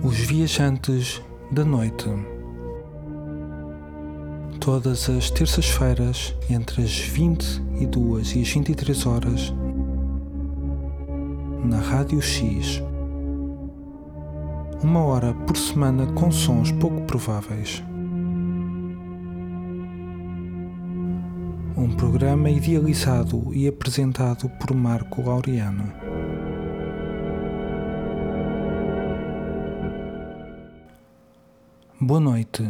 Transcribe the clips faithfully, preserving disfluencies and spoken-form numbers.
Os Viajantes da Noite. Todas as terças-feiras, entre as vinte e duas e as vinte e três horas, na Rádio X. Uma hora por semana com sons pouco prováveis. Um programa idealizado e apresentado por Marco Laureano. Boa noite.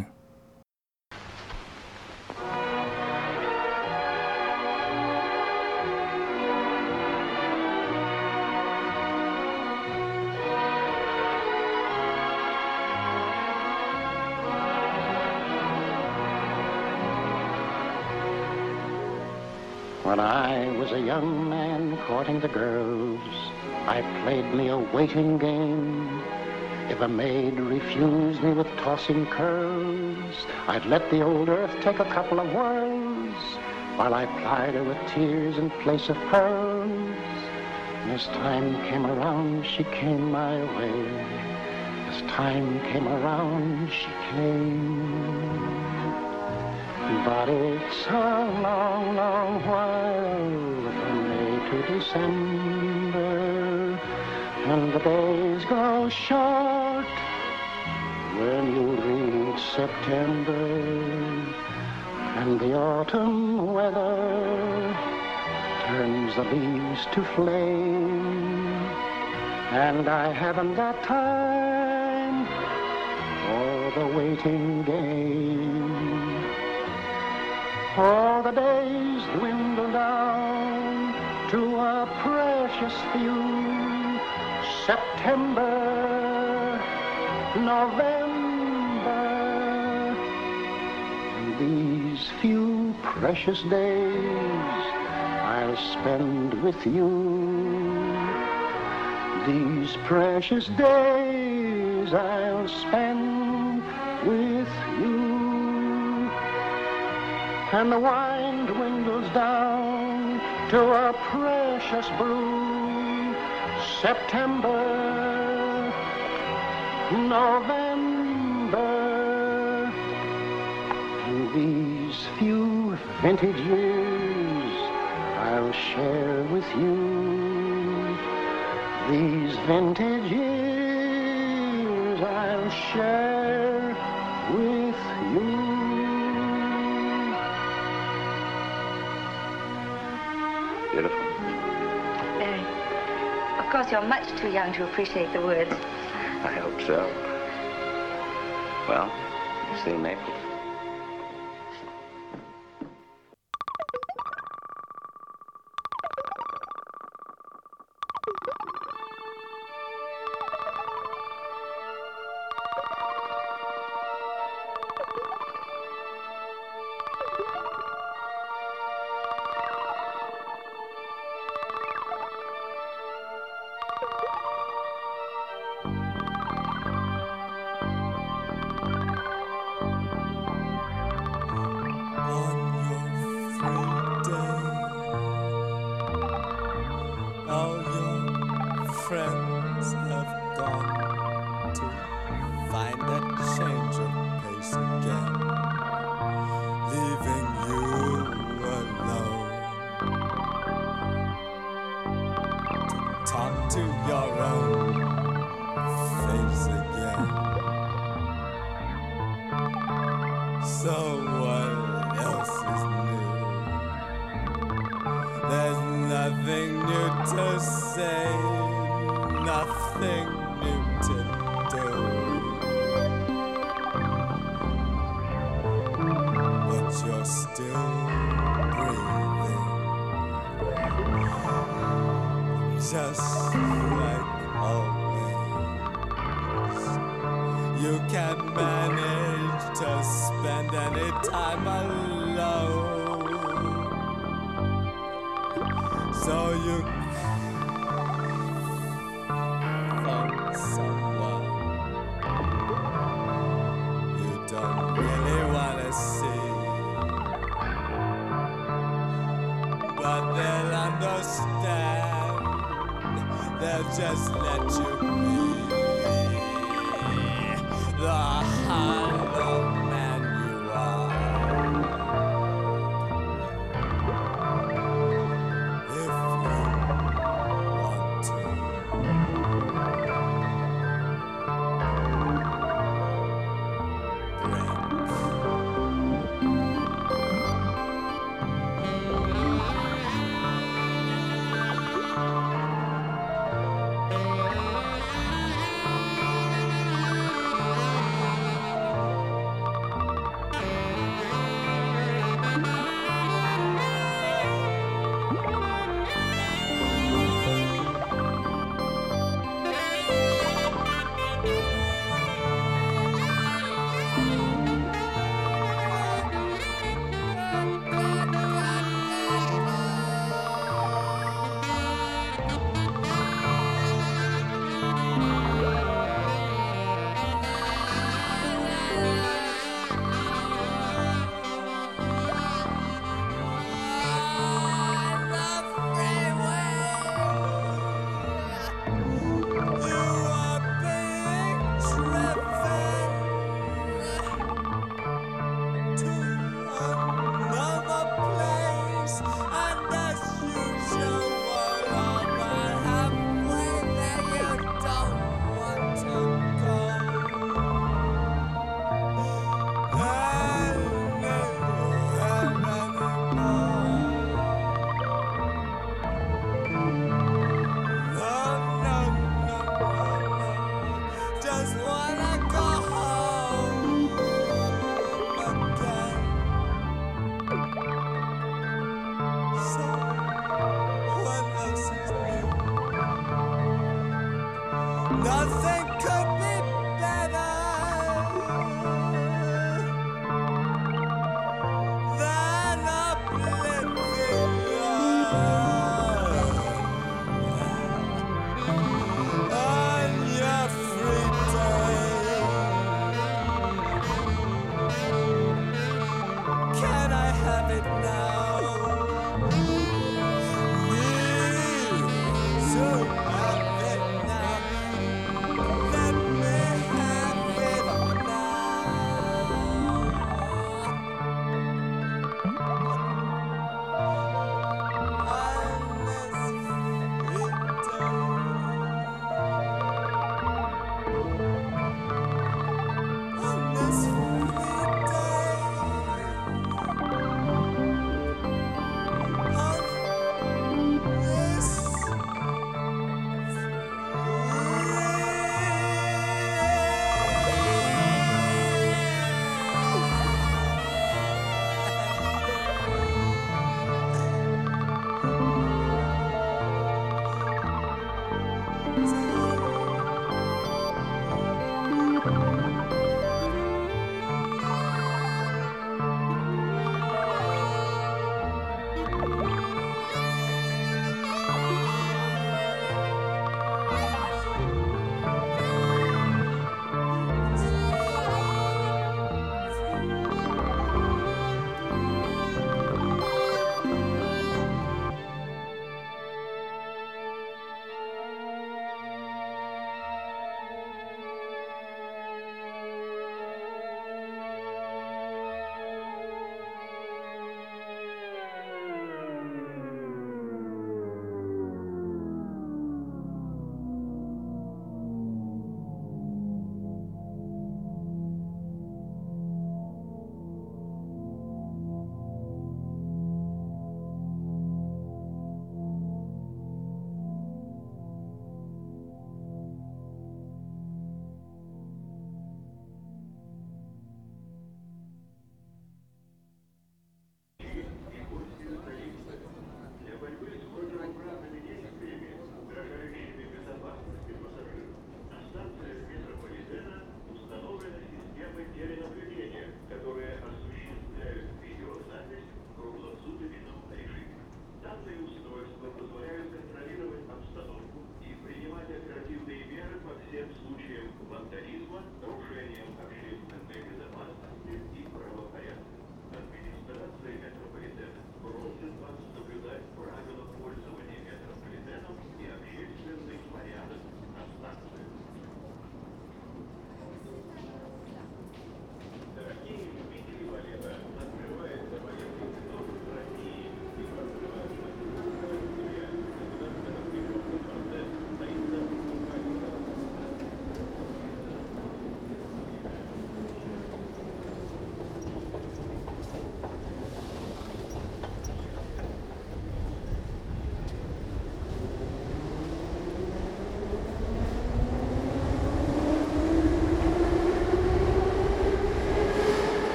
When I was a young man courting the girls, I played me a waiting game. If a maid refused me with tossing curls, I'd let the old earth take a couple of whirls, while I plied her with tears in place of pearls. And as time came around, she came my way. As time came around, she came. But it's a long, long while from May to December, and the days grow short when you reach September, and the autumn weather turns the leaves to flame, and I haven't got time for the waiting game. Oh, the days dwindle down to a precious few. September, November, and these few precious days I'll spend with you. These precious days I'll spend with you. And the wine dwindles down to a precious brew. September, November, and these few vintage years I'll share with you. These vintage years I'll share with you. Beautiful. Very. Of course, you're much too young to appreciate the words. I hope so. Well, you see Naples. They'll just let you be. That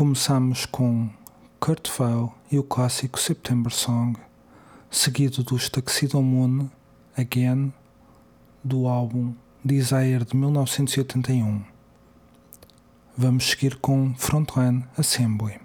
Começamos com Kurt Weill e o clássico September Song, seguido dos Tuxedo Moon, Again, do álbum Desire de mil novecentos e oitenta e um. Vamos seguir com Frontline Assembly.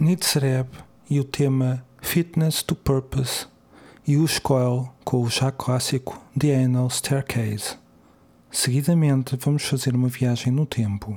Nitzreb e o tema Fitness to Purpose e o Coil com o já clássico The Anal Staircase. Seguidamente vamos fazer uma viagem no tempo.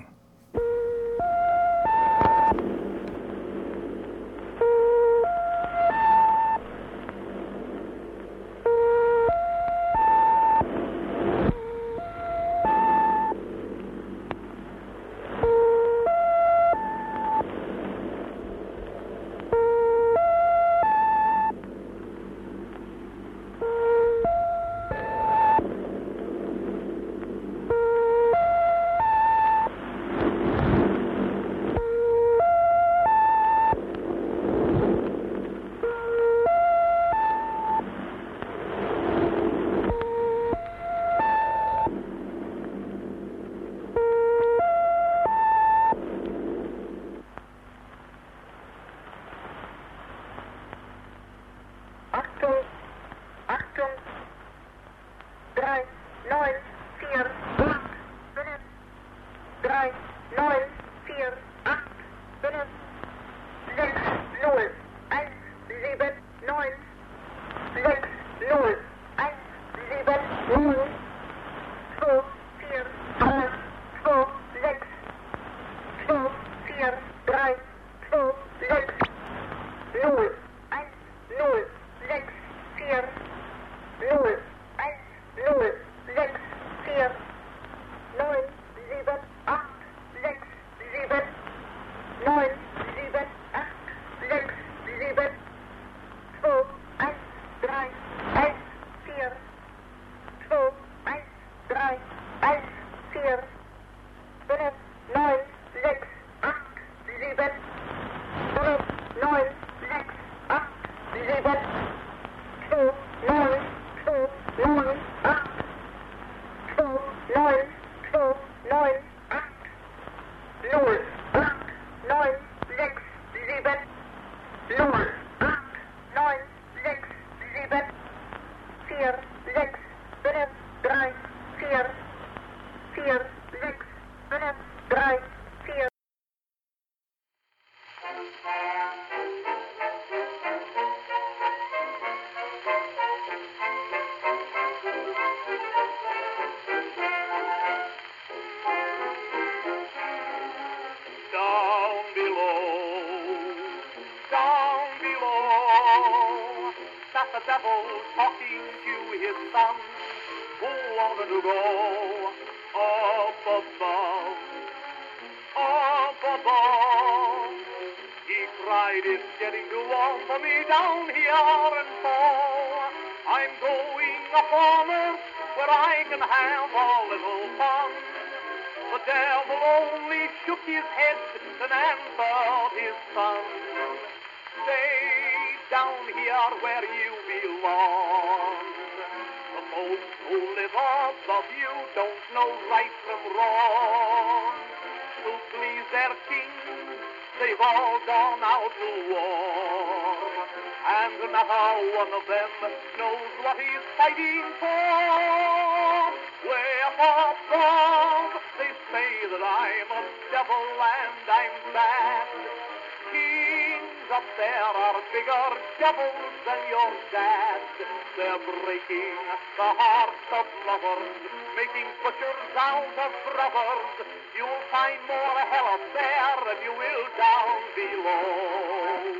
The devil talking to his son, who wanted to go up above, up above. He cried, it's getting too warm for me down here, and so I'm going up on earth where I can have a little fun. The devil only shook his head and answered his son, stay down here where you belong. The folks who live above you don't know right from wrong. To please their king, they've all gone out to war. And not a one of them knows what he's fighting for. Way up above, they say that I'm a devil and I'm bad. Kings up there are bigger devils than your dad. They're breaking the hearts of lovers, making butchers out of brothers. You'll find more hell up there than you will down below.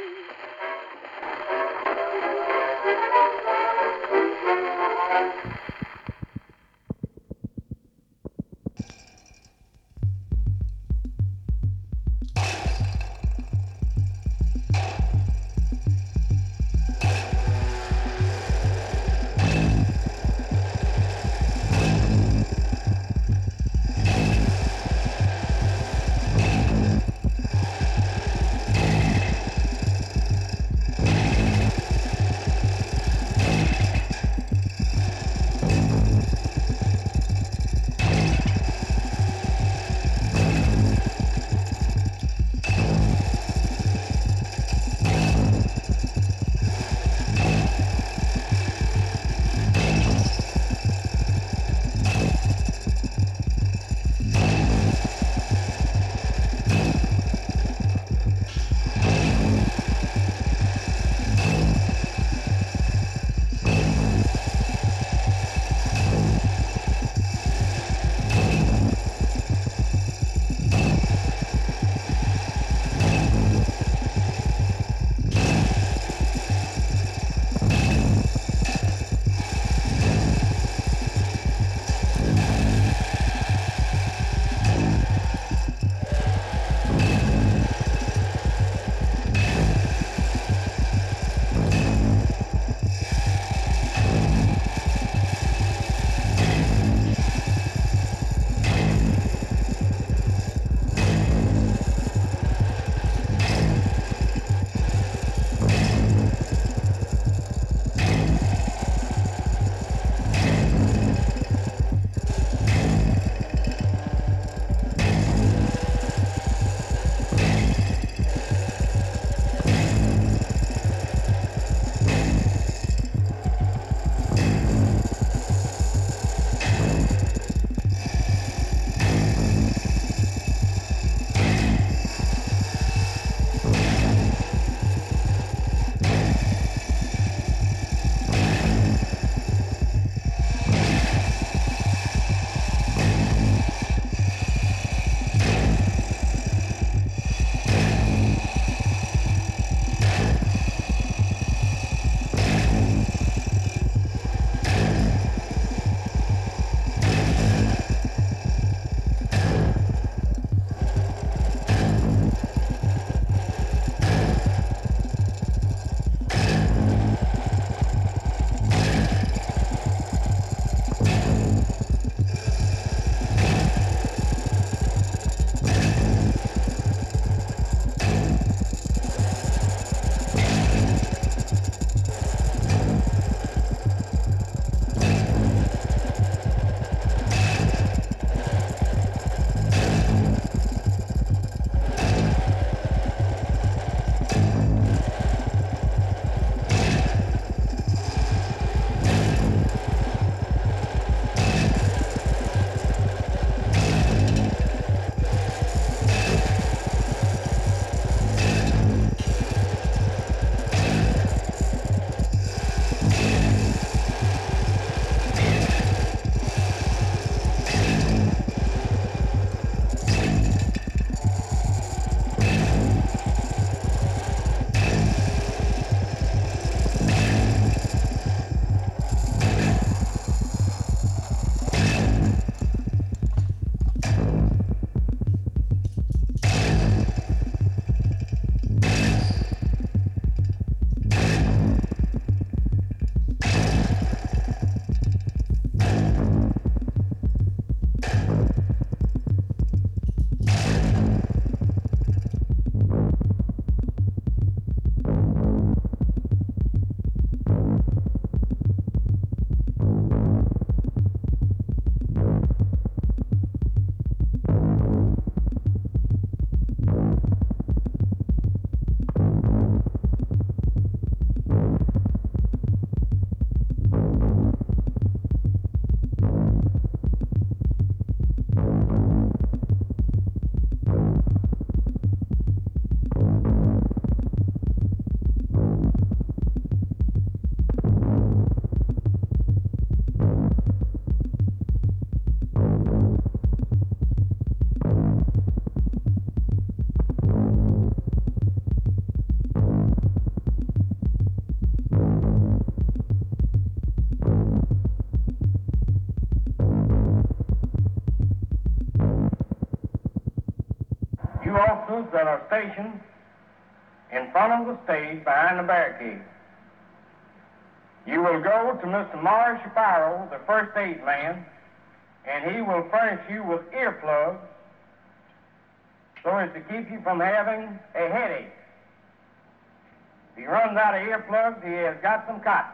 you officers that are stationed in front of the stage behind the barricade. You will go to Mister Morris Shapiro, the first aid man, and he will furnish you with earplugs so as to keep you from having a headache. If he runs out of earplugs, he has got some cotton.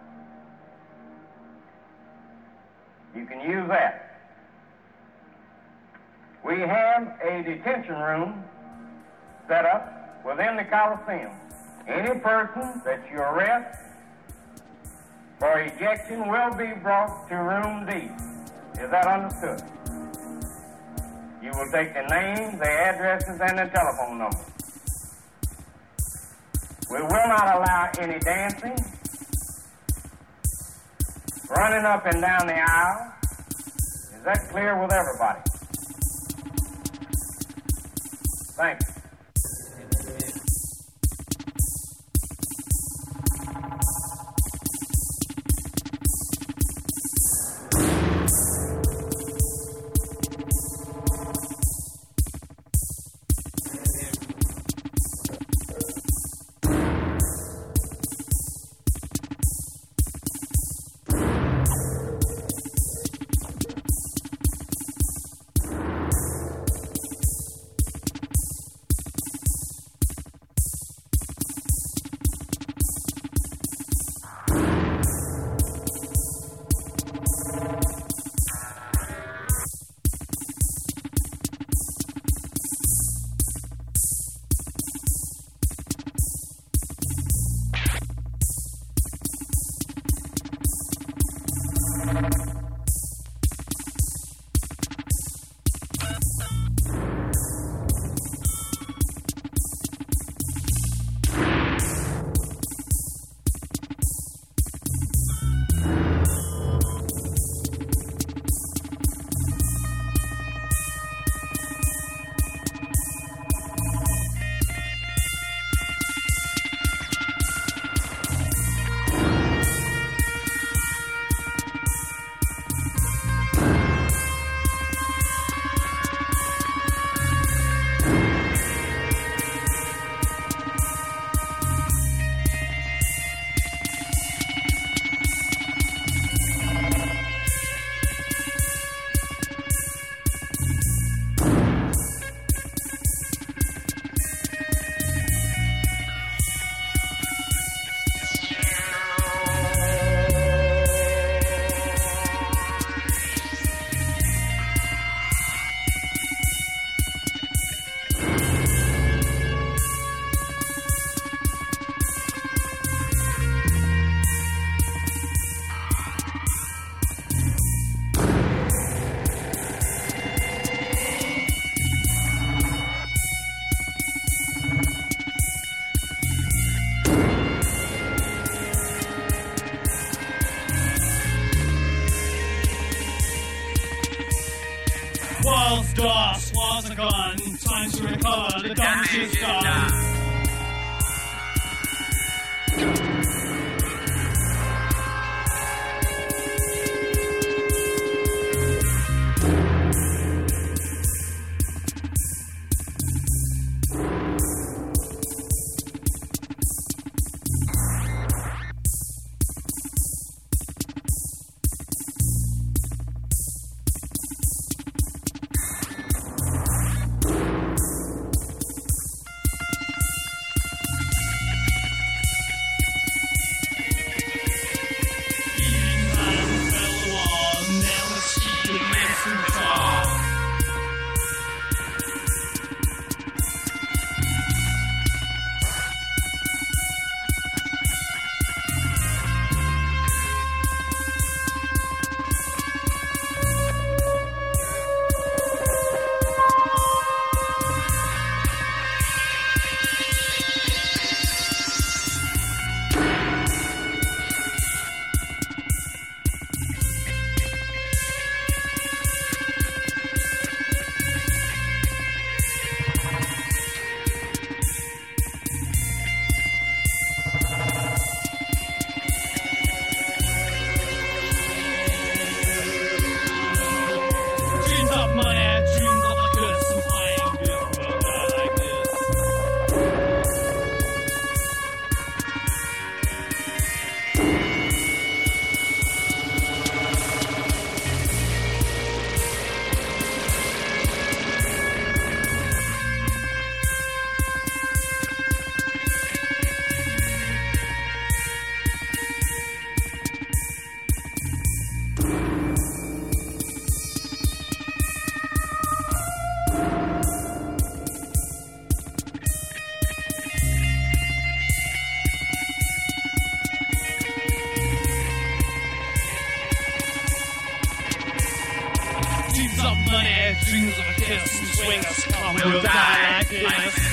You can use that. We have a detention room set up within the Coliseum. Any person that you arrest for ejection will be brought to room D. Is that understood? You will take the names, the addresses, and the telephone numbers. We will not allow any dancing, running up and down the aisle. Is that clear with everybody? Thank you. Walls, doors, walls are gone. Time to recover. The damage is done. dreams of a kiss and swing us, come, we'll die like this.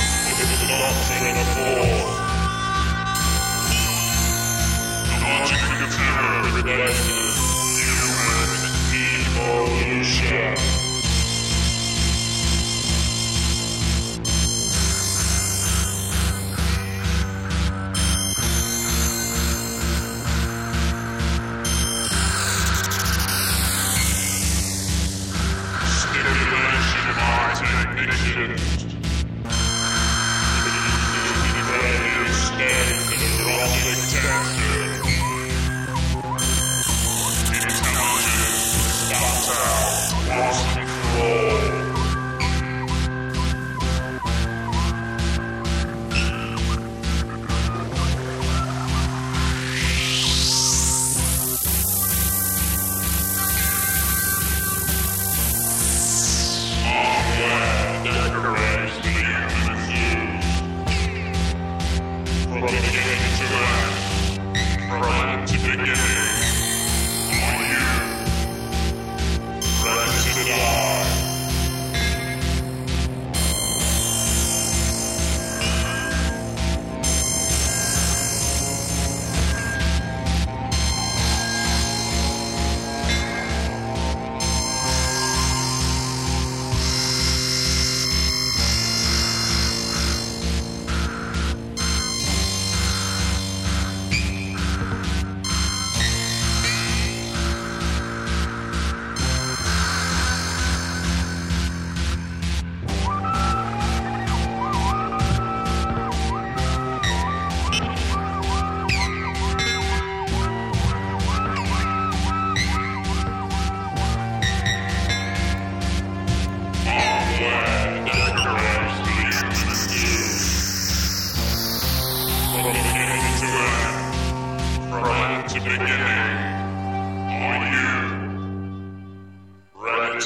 Logic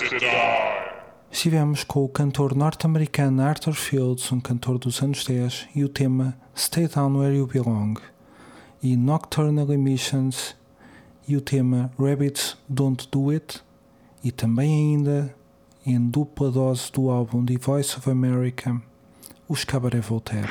to die. Estivemos com o cantor norte-americano Arthur Fields, um cantor dos anos dez, e o tema Stay Down Where You Belong, e Nocturnal Emissions e o tema Rabbits Don't Do It, e também ainda em dupla dose do álbum The Voice of America, os Cabaret Voltaire.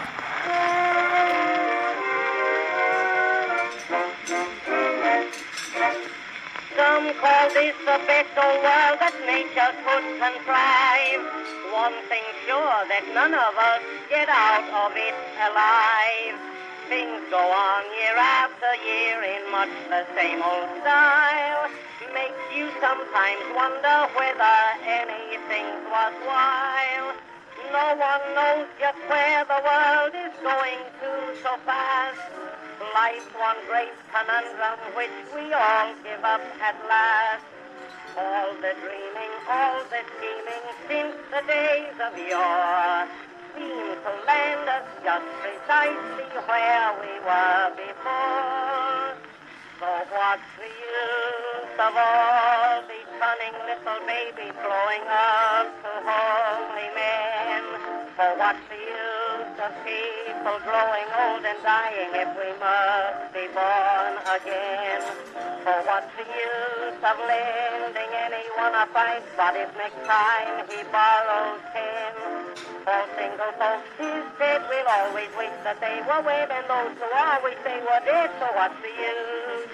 Some call this the best old world that nature could contrive. One thing sure, that none of us get out of it alive. Things go on year after year in much the same old style. Makes you sometimes wonder whether anything's worthwhile. No one knows just where the world is going to so fast. Life's one great conundrum which we all give up at last. All the dreaming, all the scheming since the days of yore seem to land us just precisely where we were before. So what's the use of all these cunning little babies growing up to holy men? For what's the use of people growing old and dying if we must be born again? For what's the use of lending anyone a five spot if next time he borrows ten? For single folks is dead, we'll always wish that they were wed, and those who are wish they were dead, so what's the use?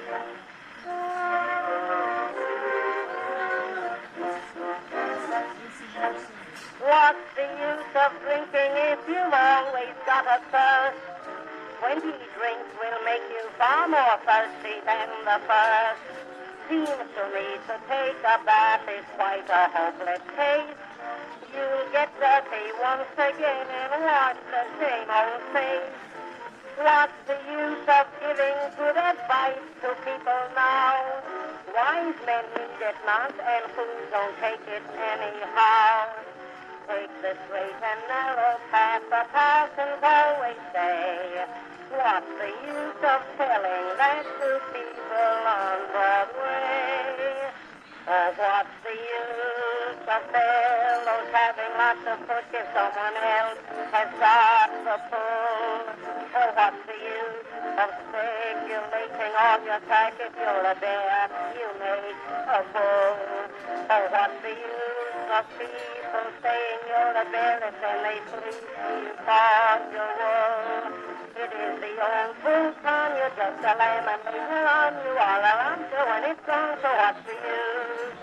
What's the use of drinking if you've always got a thirst? Twenty drinks will make you far more thirsty than the first. Seems to me to take a bath is quite a hopeless case. You'll get dirty once again and wash the same old face. What's the use of giving good advice to people now? Wise men need it not, and fools don't take it anyhow. Take the straight and narrow path the parsons always say. What's the use of telling that to people on Broadway? Oh, what's the use of fellows having lots of push if someone else has got the pull? Oh, what's the use of speculating on your track if you're a bear, you make a bull? Oh, what's the use of people saying you're a bear if then they fleece you for your wool? It is the old fool's con, you're just a lamb and later on you are a lamb when it's gone, so what's the use?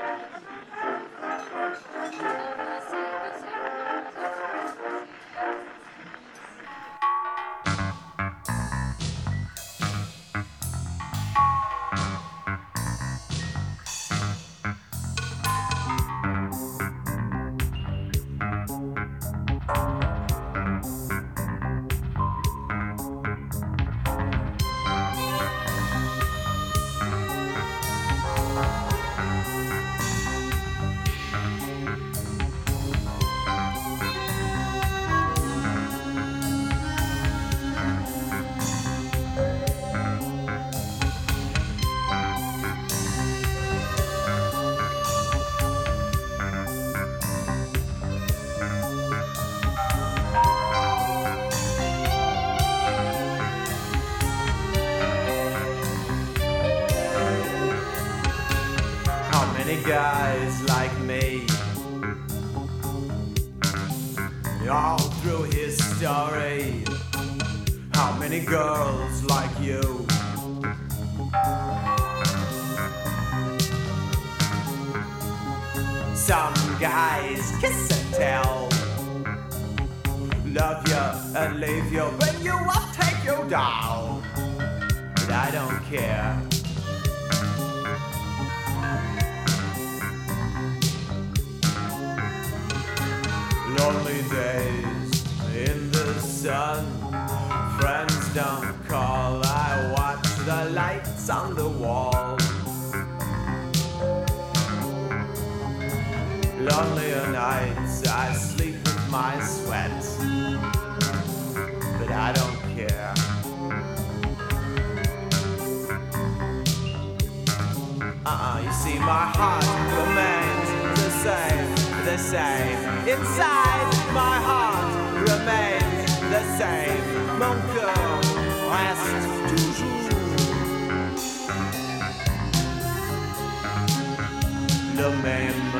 Guys like me, all through his story. How many girls like you? Some guys kiss and tell, love you and leave you, but you will take you down. But I don't care. Lonely days in the sun, friends don't call, I watch the lights on the wall. Lonelier nights, I sleep with my sweat, but I don't care. Uh-uh, you see my heart remains the same, the same. Inside my heart remains the same. Mon cœur reste toujours le même.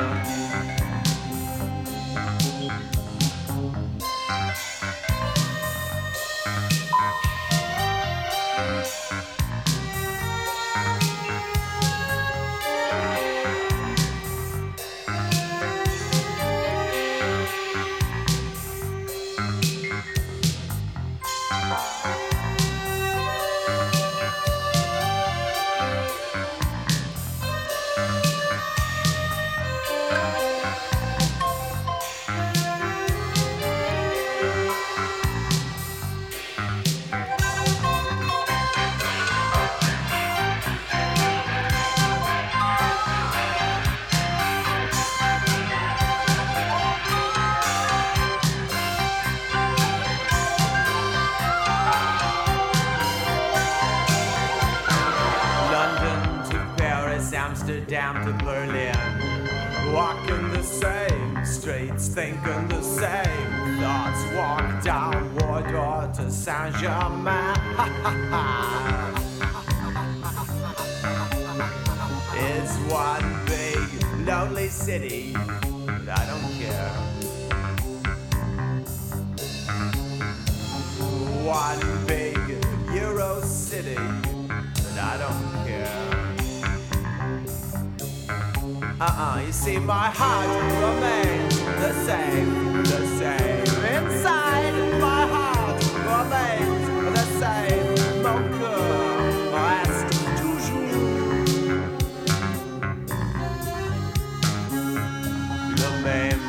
Amsterdam to Berlin, walking the same streets, thinking the same thoughts, walk down Wardour to Saint-Germain. It's one big lonely city, but I don't care. One big Euro city, but I don't care. Uh-uh, you see my heart remains the same, the same. Inside my heart remains the same. Mon cœur reste toujours le même.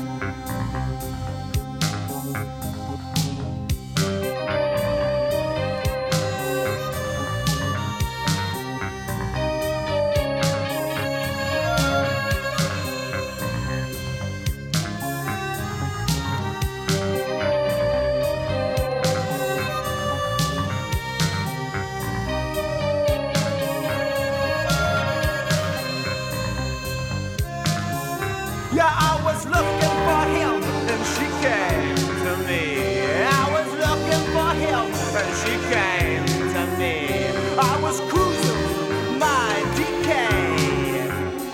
Yeah, I was looking for him and she came to me. I was looking for him and she came to me. I was cruising my decay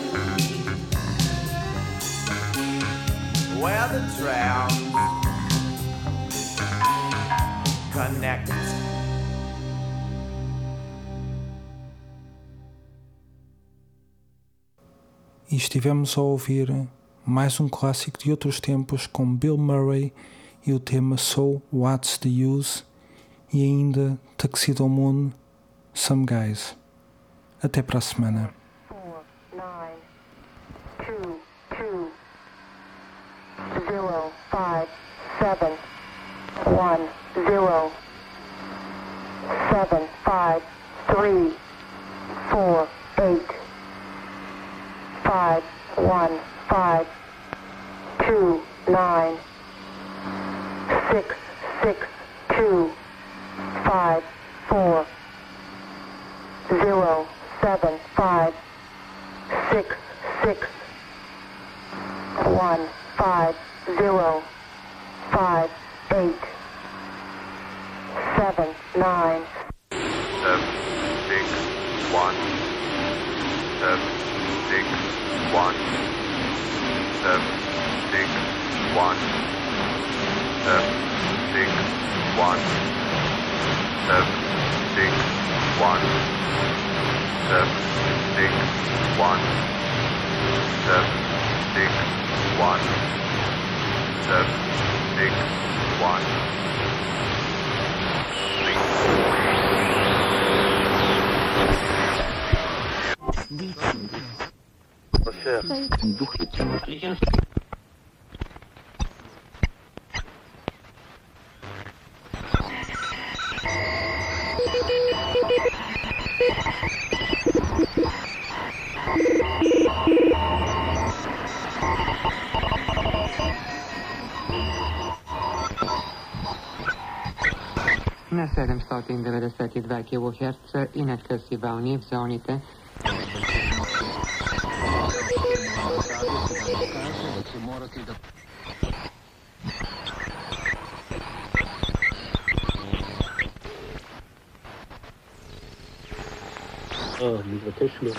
where the trams connect. E estivemos a ouvir mais um clássico de outros tempos com Bill Murray e o tema So What's the Use e ainda Tuxedo Moon, Some Guys. Até para a semana. four nine two two zero five seven one zero seven five three four eight five one five two nine six six two five four zero seven five six six one five zero five eight seven nine seven six one seven six one seven six one seven six one seven six one seven six one seven six one seven six one Na sedemstodevetdeset dva kiloherca inače si valniv zonite. Oh, lieber Tischler.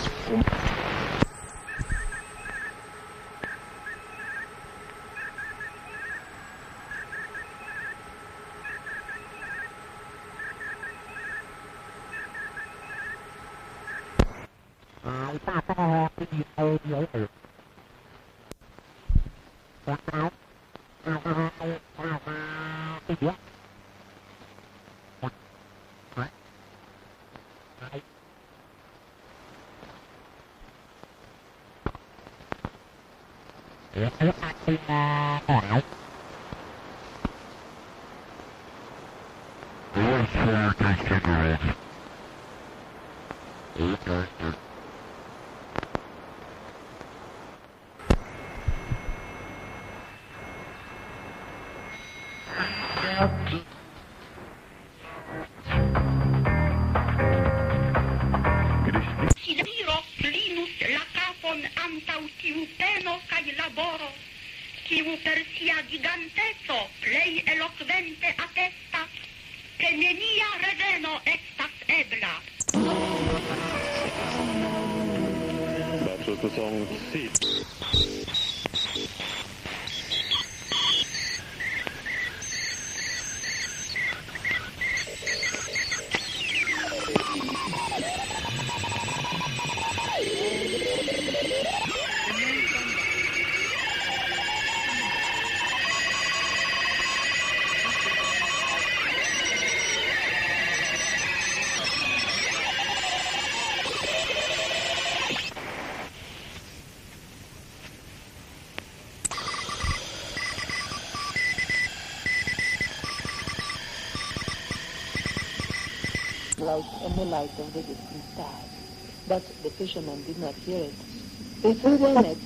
Out in the light of the distant stars. But the fishermen did not hear it. They threw their nets.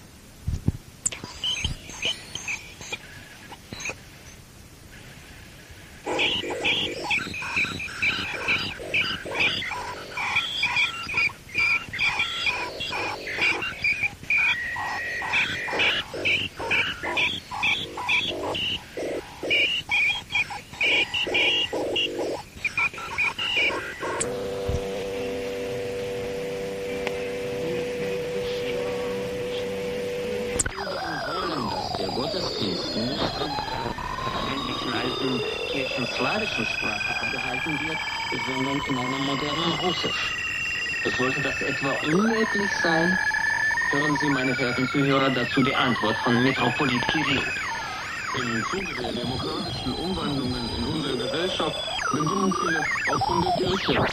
Sollte das etwa unmöglich sein? Hören Sie, meine verehrten Zuhörer, dazu die Antwort von Metropolit Kirill. Im Zuge der demokratischen Umwandlungen in unserer Gesellschaft beginnen viele auch von der Kirche.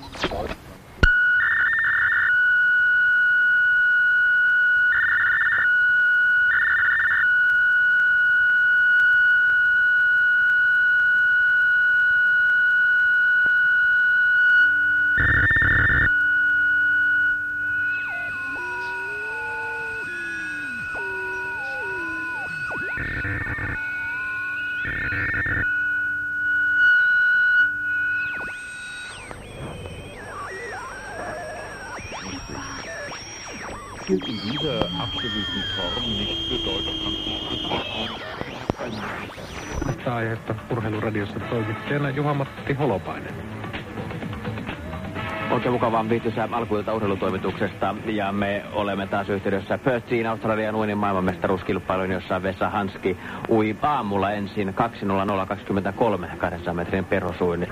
gilt in dieser absoluten Form nicht für Deutschland. Tästä aiheesta Urheiluradiossa toimittajana Juha-Matti Holopainen. Oikein mukavaa viihtyisää alkuilta urheilutoimituksesta ja me olemme taas yhteydessä Perthiin Australian uinnin maailmanmestaruuskilpailuun, jossa Vesa Hanski ui aamulla ensin kaksi nolla nolla kaksikymmentäkolme kahdensadan metrin perhosuinnin.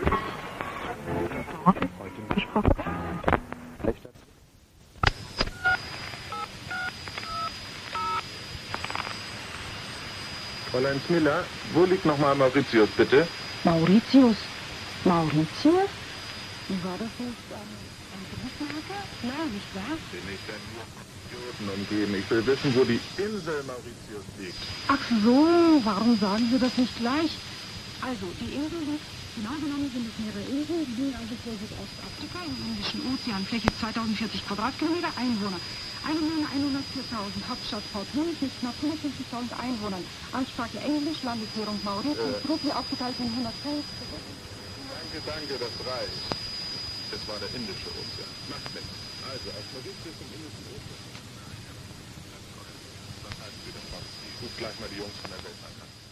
Fräulein Smiller, wo liegt nochmal Mauritius, bitte? Mauritius? Mauritius? War das nicht ein, ein Großmarker? Ja, nicht wahr? Bin ich denn nur Idioten umgeben? Ich will wissen, wo die Insel Mauritius liegt. Ach so, warum sagen Sie das nicht gleich? Also, die Insel liegt, genau genommen sind es mehrere Inseln, die liegen also vor Südostafrika im Indischen Ozean, Fläche zweitausendvierzig Quadratkilometer, Einwohner eine Million hundertviertausend, Hauptstadt Port Louis mit knapp hundertfünfzigtausend Einwohnern, Amtssprache Englisch, Landeswährung Mauritius, Rupie aufgeteilt in hundertfünf. Danke, danke, das reicht. Es war der Indische Ozean. Macht nichts. Also, aus Mauritius im Indischen Ozean. eins vierundzwanzig. Ich ruf gleich mal die Jungs von der Weltbank an.